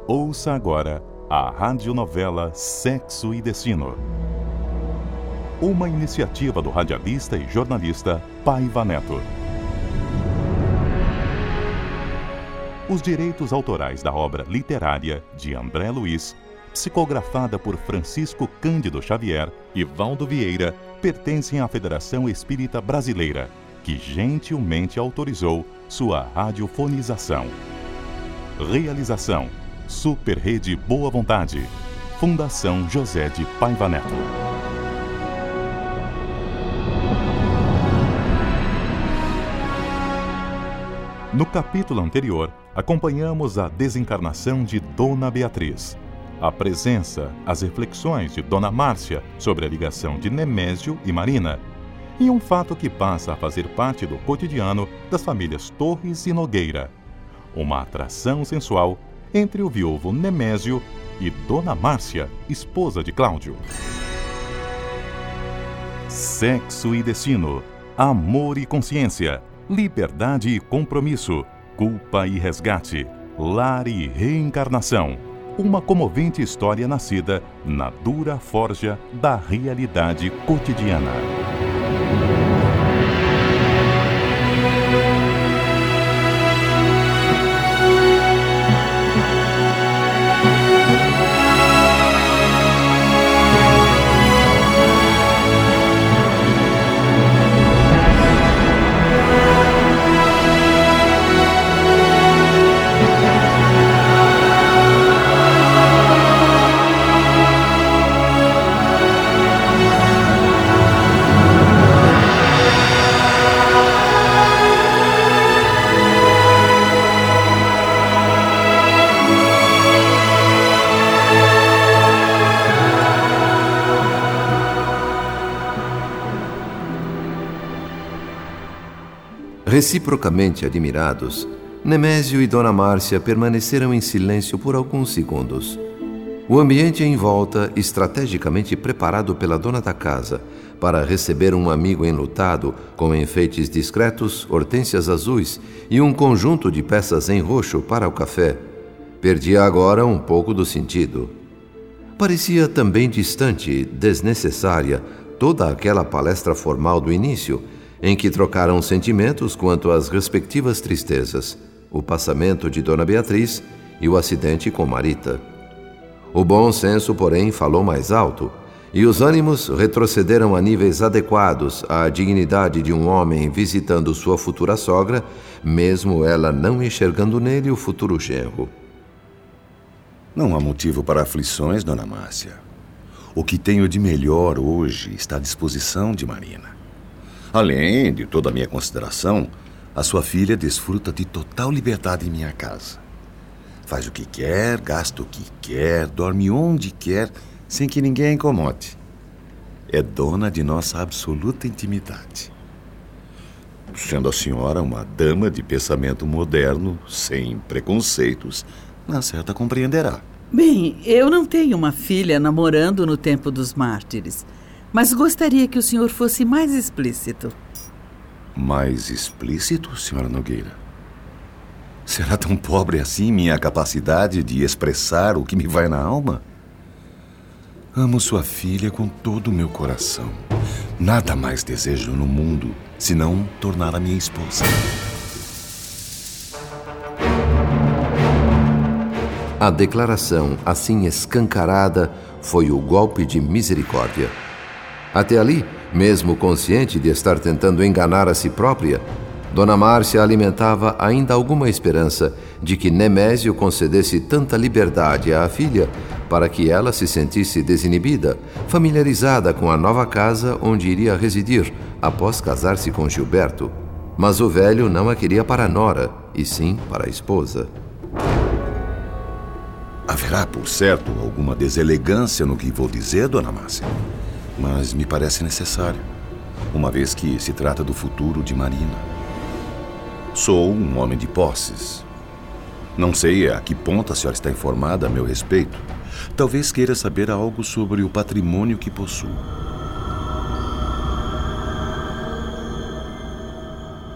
Ouça agora a radionovela Sexo e Destino. Uma iniciativa do radialista e jornalista Paiva Neto. Os direitos autorais da obra literária de André Luiz, psicografada por Francisco Cândido Xavier e Valdo Vieira, pertencem à Federação Espírita Brasileira, que gentilmente autorizou sua radiofonização. Realização: Super Rede Boa Vontade. Fundação José de Paiva Neto. No capítulo anterior, acompanhamos a desencarnação de Dona Beatriz, a presença, as reflexões de Dona Márcia sobre a ligação de Nemésio e Marina, e um fato que passa a fazer parte do cotidiano das famílias Torres e Nogueira: uma atração sensual entre o viúvo Nemésio e Dona Márcia, esposa de Cláudio. Sexo e destino, amor e consciência, liberdade e compromisso, culpa e resgate, lar e reencarnação. Uma comovente história nascida na dura forja da realidade cotidiana. Reciprocamente admirados, Nemésio e Dona Márcia permaneceram em silêncio por alguns segundos. O ambiente em volta, estrategicamente preparado pela dona da casa para receber um amigo enlutado com enfeites discretos, hortênsias azuis e um conjunto de peças em roxo para o café, perdia agora um pouco do sentido. Parecia também distante, desnecessária, toda aquela palestra formal do início, em que trocaram sentimentos quanto às respectivas tristezas, o passamento de Dona Beatriz e o acidente com Marita. O bom senso, porém, falou mais alto, e os ânimos retrocederam a níveis adequados à dignidade de um homem visitando sua futura sogra, mesmo ela não enxergando nele o futuro genro. Não há motivo para aflições, Dona Márcia. O que tenho de melhor hoje está à disposição de Marina. Além de toda a minha consideração, a sua filha desfruta de total liberdade em minha casa. Faz o que quer, gasta o que quer, dorme onde quer, sem que ninguém a incomode. É dona de nossa absoluta intimidade. Sendo a senhora uma dama de pensamento moderno, sem preconceitos, na certa compreenderá. Bem, eu não tenho uma filha namorando no tempo dos mártires, mas gostaria que o senhor fosse mais explícito. Mais explícito, senhora Nogueira? Será tão pobre assim minha capacidade de expressar o que me vai na alma? Amo sua filha com todo o meu coração. Nada mais desejo no mundo senão torná-la minha esposa. A declaração, assim escancarada, foi o golpe de misericórdia. Até ali, mesmo consciente de estar tentando enganar a si própria, Dona Márcia alimentava ainda alguma esperança de que Nemésio concedesse tanta liberdade à filha para que ela se sentisse desinibida, familiarizada com a nova casa onde iria residir após casar-se com Gilberto. Mas o velho não a queria para a nora, e sim para a esposa. Haverá, por certo, alguma deselegância no que vou dizer, Dona Márcia, mas me parece necessário, uma vez que se trata do futuro de Marina. Sou um homem de posses. Não sei a que ponto a senhora está informada a meu respeito. Talvez queira saber algo sobre o patrimônio que possuo.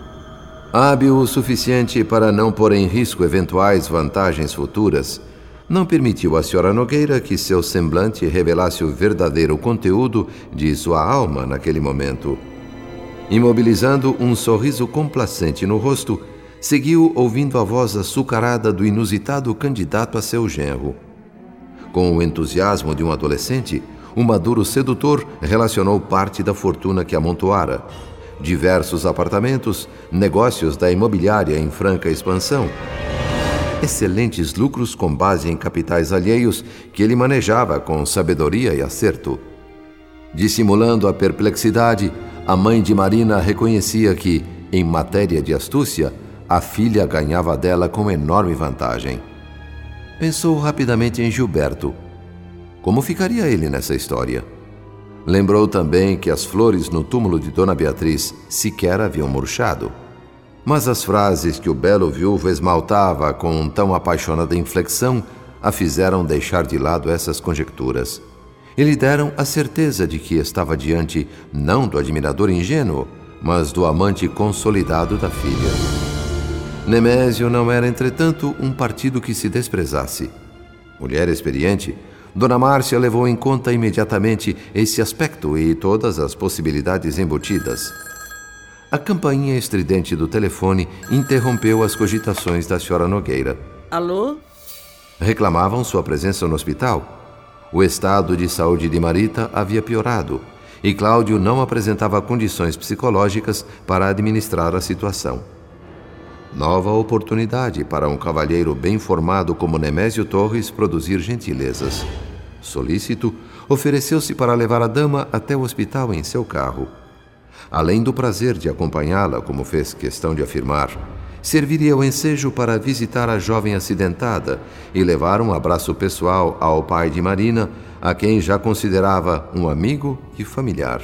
Hábil o suficiente para não pôr em risco eventuais vantagens futuras, não permitiu à Sra. Nogueira que seu semblante revelasse o verdadeiro conteúdo de sua alma naquele momento. Imobilizando um sorriso complacente no rosto, seguiu ouvindo a voz açucarada do inusitado candidato a seu genro. Com o entusiasmo de um adolescente, o maduro sedutor relacionou parte da fortuna que amontoara. Diversos apartamentos, negócios da imobiliária em franca expansão, excelentes lucros com base em capitais alheios que ele manejava com sabedoria e acerto. Dissimulando a perplexidade, a mãe de Marina reconhecia que, em matéria de astúcia, a filha ganhava dela com enorme vantagem. Pensou rapidamente em Gilberto. Como ficaria ele nessa história? Lembrou também que as flores no túmulo de Dona Beatriz sequer haviam murchado. Mas as frases que o belo viúvo esmaltava com tão apaixonada inflexão a fizeram deixar de lado essas conjecturas. E lhe deram a certeza de que estava diante não do admirador ingênuo, mas do amante consolidado da filha. Nemésio não era, entretanto, um partido que se desprezasse. Mulher experiente, Dona Márcia levou em conta imediatamente esse aspecto e todas as possibilidades embutidas. A campainha estridente do telefone interrompeu as cogitações da Sra. Nogueira. Alô? Reclamavam sua presença no hospital. O estado de saúde de Marita havia piorado e Cláudio não apresentava condições psicológicas para administrar a situação. Nova oportunidade para um cavalheiro bem formado como Nemésio Torres produzir gentilezas. Solícito, ofereceu-se para levar a dama até o hospital em seu carro. Além do prazer de acompanhá-la, como fez questão de afirmar, serviria o ensejo para visitar a jovem acidentada e levar um abraço pessoal ao pai de Marina, a quem já considerava um amigo e familiar.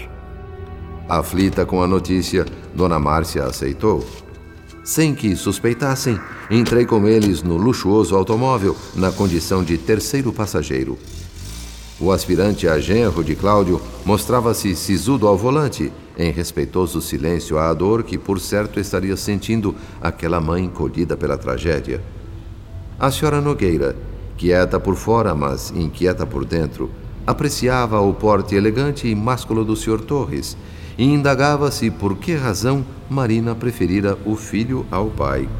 Aflita com a notícia, Dona Márcia aceitou. Sem que suspeitassem, entrei com eles no luxuoso automóvel na condição de terceiro passageiro. O aspirante a genro de Cláudio mostrava-se sisudo ao volante, em respeitoso silêncio à dor que, por certo, estaria sentindo aquela mãe encolhida pela tragédia. A Sra. Nogueira, quieta por fora, mas inquieta por dentro, apreciava o porte elegante e másculo do Sr. Torres e indagava-se por que razão Marina preferira o filho ao pai.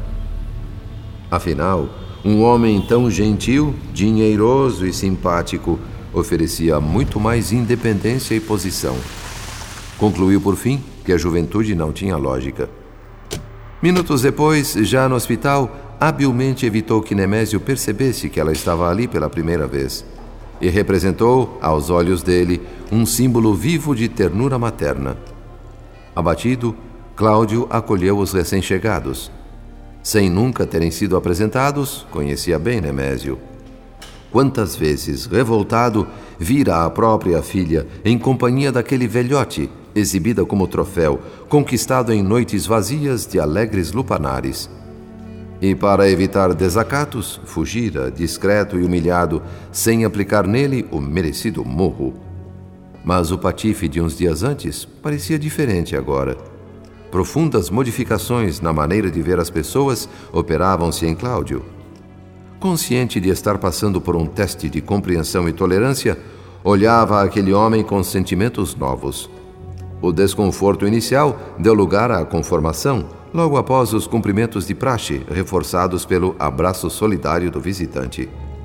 Afinal, um homem tão gentil, dinheiroso e simpático oferecia muito mais independência e posição. Concluiu, por fim, que a juventude não tinha lógica. Minutos depois, já no hospital, habilmente evitou que Nemésio percebesse que ela estava ali pela primeira vez e representou, aos olhos dele, um símbolo vivo de ternura materna. Abatido, Cláudio acolheu os recém-chegados. Sem nunca terem sido apresentados, conhecia bem Nemésio. Quantas vezes, revoltado, vira a própria filha em companhia daquele velhote, exibida como troféu, conquistado em noites vazias de alegres lupanares. E para evitar desacatos, fugira, discreto e humilhado, sem aplicar nele o merecido murro. Mas o patife de uns dias antes parecia diferente agora. Profundas modificações na maneira de ver as pessoas operavam-se em Cláudio. Consciente de estar passando por um teste de compreensão e tolerância, olhava aquele homem com sentimentos novos. O desconforto inicial deu lugar à conformação, logo após os cumprimentos de praxe, reforçados pelo abraço solidário do visitante.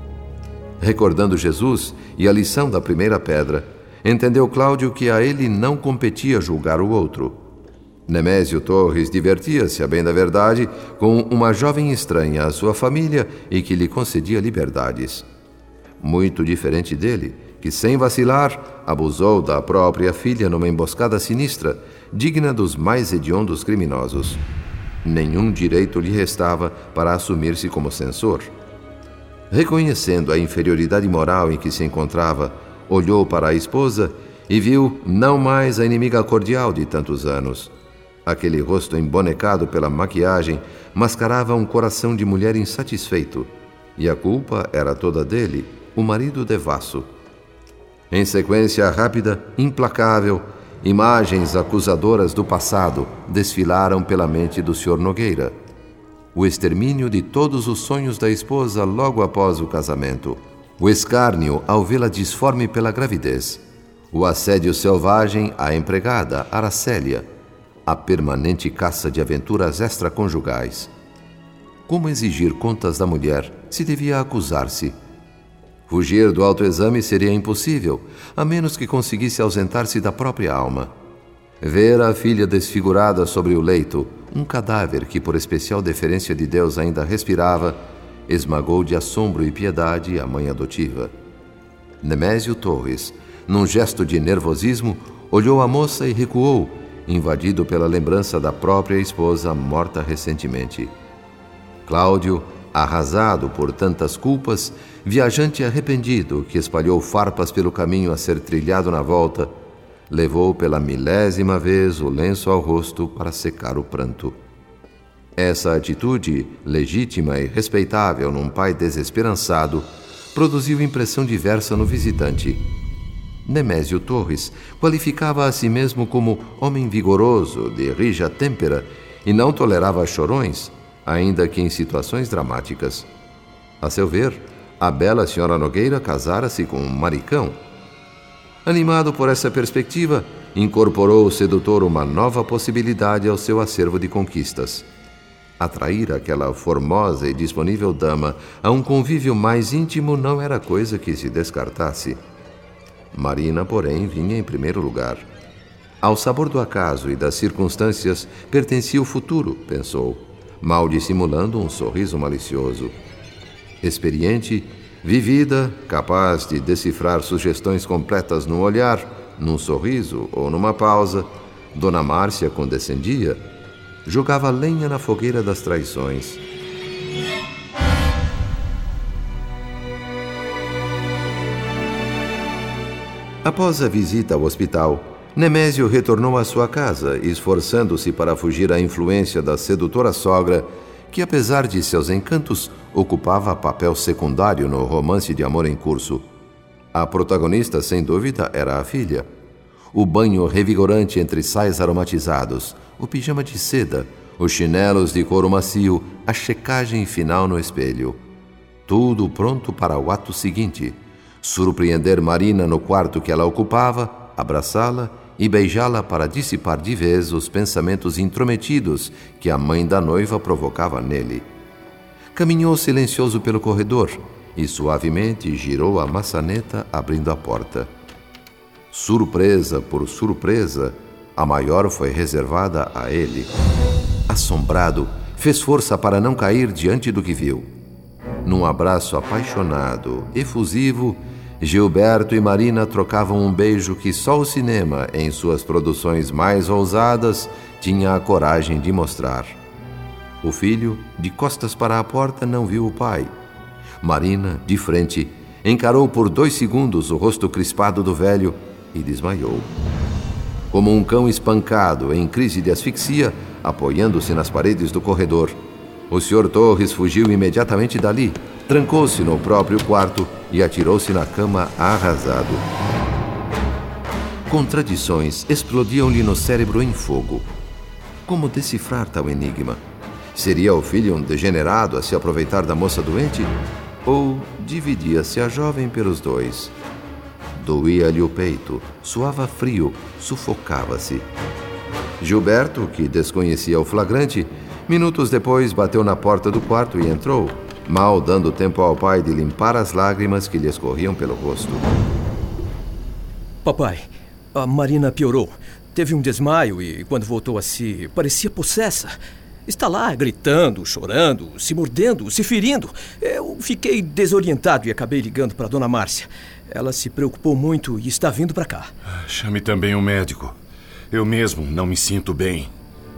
Recordando Jesus e a lição da primeira pedra, entendeu Cláudio que a ele não competia julgar o outro. Nemésio Torres divertia-se, a bem da verdade, com uma jovem estranha à sua família e que lhe concedia liberdades. Muito diferente dele, que sem vacilar abusou da própria filha numa emboscada sinistra, digna dos mais hediondos criminosos. Nenhum direito lhe restava para assumir-se como censor. Reconhecendo a inferioridade moral em que se encontrava, olhou para a esposa e viu não mais a inimiga cordial de tantos anos. Aquele rosto embonecado pela maquiagem mascarava um coração de mulher insatisfeito, e a culpa era toda dele, o marido devasso. Em sequência rápida, implacável, imagens acusadoras do passado desfilaram pela mente do Sr. Nogueira. o extermínio de todos os sonhos da esposa logo após o casamento, o escárnio ao vê-la disforme pela gravidez, o assédio selvagem à empregada Aracélia, a permanente caça de aventuras extraconjugais. Como exigir contas da mulher se devia acusar-se? Fugir do autoexame seria impossível, a menos que conseguisse ausentar-se da própria alma. Ver a filha desfigurada sobre o leito, um cadáver que por especial deferência de Deus ainda respirava, esmagou de assombro e piedade a mãe adotiva. Nemésio Torres, num gesto de nervosismo, olhou a moça e recuou, invadido pela lembrança da própria esposa morta recentemente. Cláudio, arrasado por tantas culpas, viajante arrependido que espalhou farpas pelo caminho a ser trilhado na volta, levou pela 1000ª vez o lenço ao rosto para secar o pranto. Essa atitude, legítima e respeitável num pai desesperançado, produziu impressão diversa no visitante. Nemésio Torres qualificava a si mesmo como homem vigoroso, de rija têmpera, e não tolerava chorões, ainda que em situações dramáticas. A seu ver, a bela senhora Nogueira casara-se com um maricão. Animado por essa perspectiva, incorporou o sedutor uma nova possibilidade ao seu acervo de conquistas. Atrair aquela formosa e disponível dama a um convívio mais íntimo não era coisa que se descartasse. Marina, porém, vinha em primeiro lugar. Ao sabor do acaso e das circunstâncias pertencia o futuro, pensou, mal dissimulando um sorriso malicioso. Experiente, vivida, capaz de decifrar sugestões completas num olhar, num sorriso ou numa pausa, Dona Márcia condescendia, jogava lenha na fogueira das traições. Após a visita ao hospital, Nemésio retornou à sua casa, esforçando-se para fugir à influência da sedutora sogra, que, apesar de seus encantos, ocupava papel secundário no romance de amor em curso. A protagonista, sem dúvida, era a filha. O banho revigorante entre sais aromatizados, o pijama de seda, os chinelos de couro macio, a checagem final no espelho. Tudo pronto para o ato seguinte: surpreender Marina no quarto que ela ocupava, abraçá-la e beijá-la para dissipar de vez os pensamentos intrometidos que a mãe da noiva provocava nele. Caminhou silencioso pelo corredor e suavemente girou a maçaneta abrindo a porta. Surpresa por surpresa, a maior foi reservada a ele. Assombrado, fez força para não cair diante do que viu. Num abraço apaixonado, efusivo, Gilberto e Marina trocavam um beijo que só o cinema, em suas produções mais ousadas, tinha a coragem de mostrar. O filho, de costas para a porta, não viu o pai. Marina, de frente, encarou por 2 segundos o rosto crispado do velho e desmaiou. Como um cão espancado em crise de asfixia, apoiando-se nas paredes do corredor, o Sr. Torres fugiu imediatamente dali, trancou-se no próprio quarto e atirou-se na cama arrasado. Contradições explodiam-lhe no cérebro em fogo. Como decifrar tal enigma? Seria o filho um degenerado a se aproveitar da moça doente? Ou dividia-se a jovem pelos dois? Doía-lhe o peito, suava frio, sufocava-se. Gilberto, que desconhecia o flagrante, minutos depois bateu na porta do quarto e entrou, mal dando tempo ao pai de limpar as lágrimas que lhe escorriam pelo rosto. Papai, a Marina piorou. Teve um desmaio e, quando voltou a si, parecia possessa. Está lá gritando, chorando, se mordendo, se ferindo. Eu fiquei desorientado e acabei ligando para Dona Márcia. Ela se preocupou muito e está vindo para cá. Chame também um médico. Eu mesmo não me sinto bem.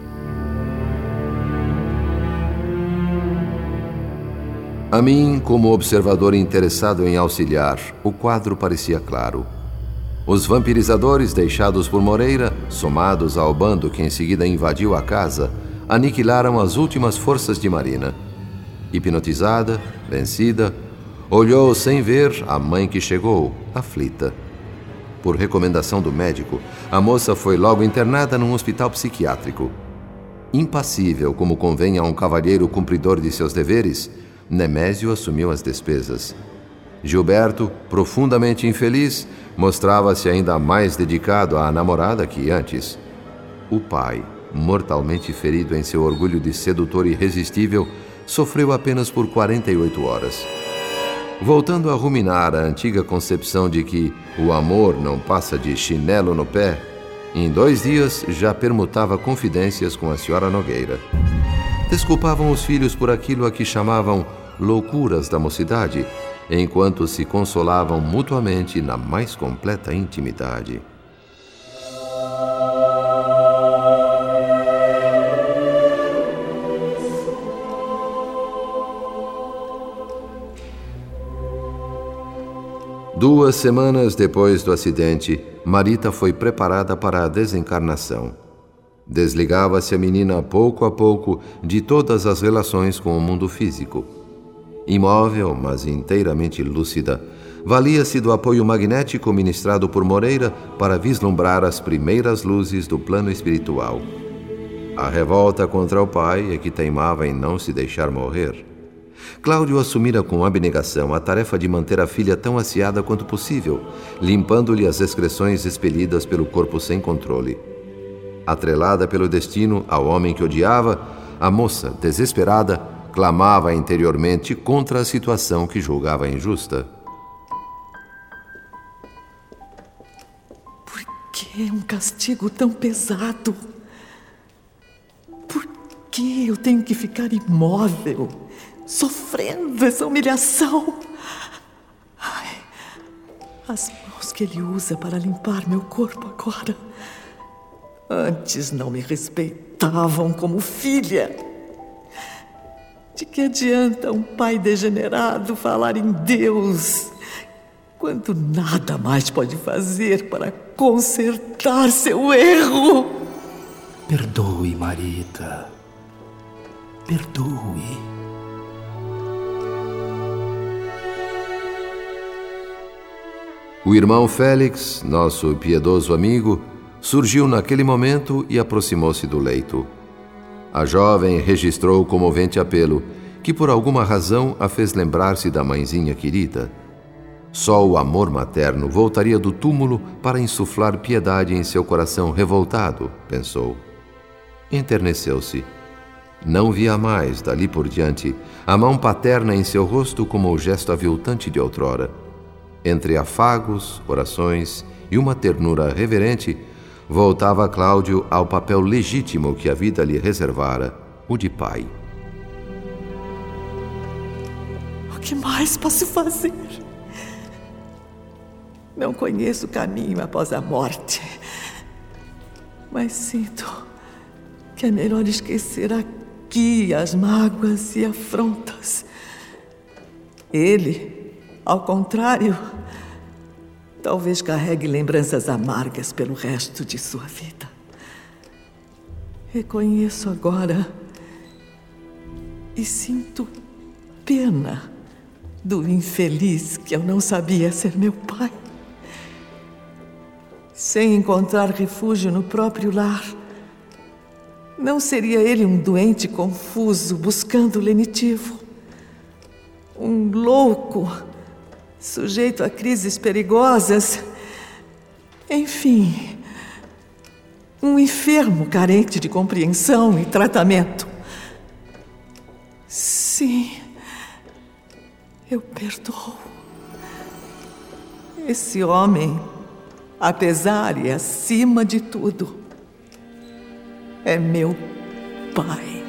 A mim, como observador interessado em auxiliar, o quadro parecia claro. Os vampirizadores deixados por Moreira, somados ao bando que em seguida invadiu a casa, aniquilaram as últimas forças de Marina. Hipnotizada, vencida, olhou sem ver a mãe que chegou, aflita. Por recomendação do médico, a moça foi logo internada num hospital psiquiátrico. Impassível, como convém a um cavalheiro cumpridor de seus deveres, Nemésio assumiu as despesas. Gilberto, profundamente infeliz, mostrava-se ainda mais dedicado à namorada que antes. O pai, mortalmente ferido em seu orgulho de sedutor irresistível, sofreu apenas por 48 horas. Voltando a ruminar a antiga concepção de que o amor não passa de chinelo no pé, em 2 dias já permutava confidências com a senhora Nogueira. Desculpavam os filhos por aquilo a que chamavam loucuras da mocidade, enquanto se consolavam mutuamente na mais completa intimidade. Duas semanas depois do acidente, Marita foi preparada para a desencarnação. Desligava-se a menina pouco a pouco de todas as relações com o mundo físico. Imóvel, mas inteiramente lúcida, valia-se do apoio magnético ministrado por Moreira para vislumbrar as primeiras luzes do plano espiritual. A revolta contra o pai é que teimava em não se deixar morrer. Cláudio assumira com abnegação a tarefa de manter a filha tão aciada quanto possível, limpando-lhe as excreções expelidas pelo corpo sem controle. Atrelada pelo destino ao homem que odiava, a moça, desesperada, clamava interiormente contra a situação que julgava injusta. Por que um castigo tão pesado? Por que eu tenho que ficar imóvel, sofrendo essa humilhação? Ai, as mãos que ele usa para limpar meu corpo agora. Antes não me respeitavam como filha. De que adianta um pai degenerado falar em Deus, quando nada mais pode fazer para consertar seu erro? Perdoe, Marita. Perdoe. O irmão Félix, nosso piedoso amigo, surgiu naquele momento e aproximou-se do leito. A jovem registrou o comovente apelo, que por alguma razão a fez lembrar-se da mãezinha querida. Só o amor materno voltaria do túmulo para insuflar piedade em seu coração revoltado, pensou. Enterneceu-se. Não via mais, dali por diante, a mão paterna em seu rosto como o gesto aviltante de outrora. Entre afagos, orações e uma ternura reverente, voltava Cláudio ao papel legítimo que a vida lhe reservara, o de pai. O que mais posso fazer? Não conheço o caminho após a morte, mas sinto que é melhor esquecer aqui as mágoas e afrontas. Ele, ao contrário, talvez carregue lembranças amargas pelo resto de sua vida. Reconheço agora e sinto pena do infeliz que eu não sabia ser meu pai. Sem encontrar refúgio no próprio lar, não seria ele um doente confuso buscando lenitivo? Um louco sujeito a crises perigosas? Enfim, um enfermo carente de compreensão e tratamento. Sim, eu perdoo. Esse homem, apesar e acima de tudo, é meu pai.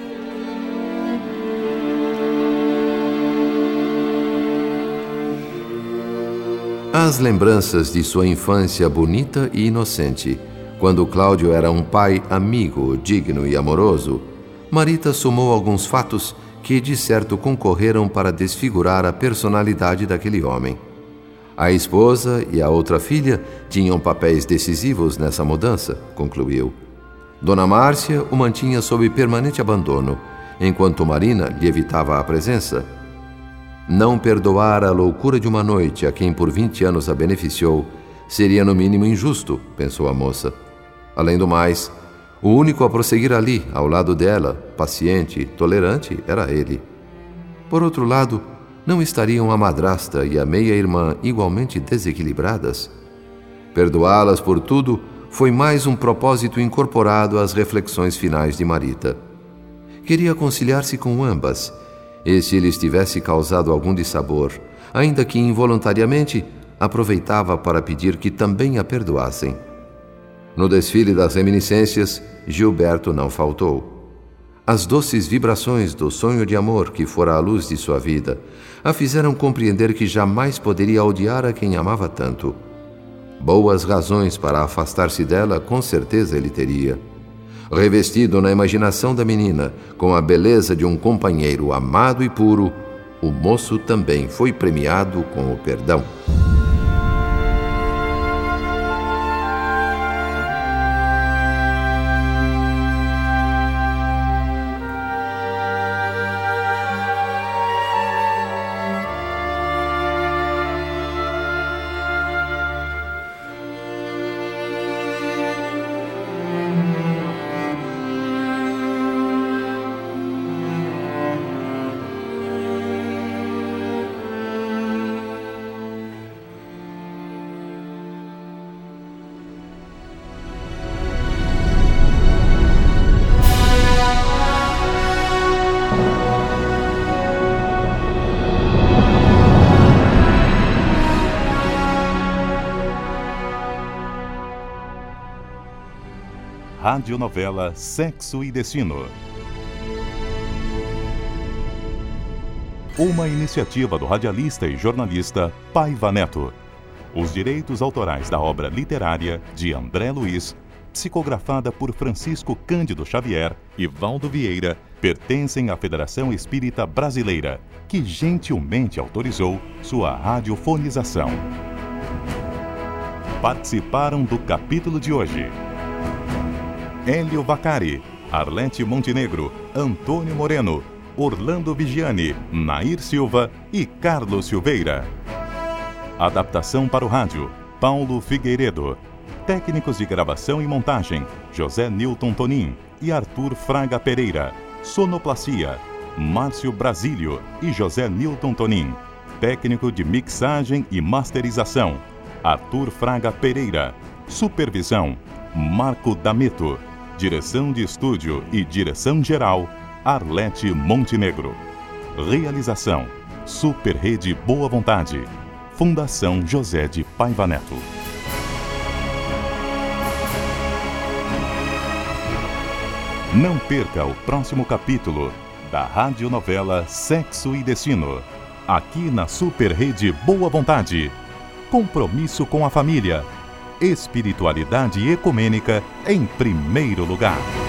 As lembranças de sua infância bonita e inocente, quando Cláudio era um pai amigo, digno e amoroso, Marita somou alguns fatos que de certo concorreram para desfigurar a personalidade daquele homem. A esposa e a outra filha tinham papéis decisivos nessa mudança, concluiu. Dona Márcia o mantinha sob permanente abandono, enquanto Marina lhe evitava a presença. Não perdoar a loucura de uma noite a quem por 20 anos a beneficiou seria no mínimo injusto, pensou a moça. Além do mais, O único a prosseguir ali, ao lado dela, paciente, tolerante, era ele. Por outro lado, não estariam a madrasta e a meia-irmã igualmente desequilibradas? Perdoá-las por tudo foi mais um propósito incorporado às reflexões finais de Marita. Queria conciliar-se com ambas, e se lhes tivesse causado algum dissabor, ainda que involuntariamente, aproveitava para pedir que também a perdoassem. No desfile das reminiscências, Gilberto não faltou. As doces vibrações do sonho de amor que fora a luz de sua vida a fizeram compreender que jamais poderia odiar a quem amava tanto. Boas razões para afastar-se dela, com certeza ele teria. Revestido na imaginação da menina com a beleza de um companheiro amado e puro, o moço também foi premiado com o perdão. Radionovela Sexo e Destino. Uma iniciativa do radialista e jornalista Paiva Neto. Os direitos autorais da obra literária de André Luiz, psicografada por Francisco Cândido Xavier e Valdo Vieira, pertencem à Federação Espírita Brasileira, que gentilmente autorizou sua radiofonização. Participaram do capítulo de hoje Hélio Vaccari, Arlete Montenegro, Antônio Moreno, Orlando Vigiani, Nair Silva e Carlos Silveira. Adaptação para o rádio, Paulo Figueiredo. Técnicos de gravação e montagem, José Nilton Tonin e Arthur Fraga Pereira. Sonoplastia, Márcio Brasílio e José Nilton Tonin. Técnico de mixagem e masterização, Arthur Fraga Pereira. Supervisão, Marco D'Ameto. Direção de estúdio e direção geral, Arlete Montenegro. Realização, Super Rede Boa Vontade. Fundação José de Paiva Neto. Não perca o próximo capítulo da radionovela Sexo e Destino, aqui na Super Rede Boa Vontade. Compromisso com a família. Espiritualidade ecumênica em primeiro lugar.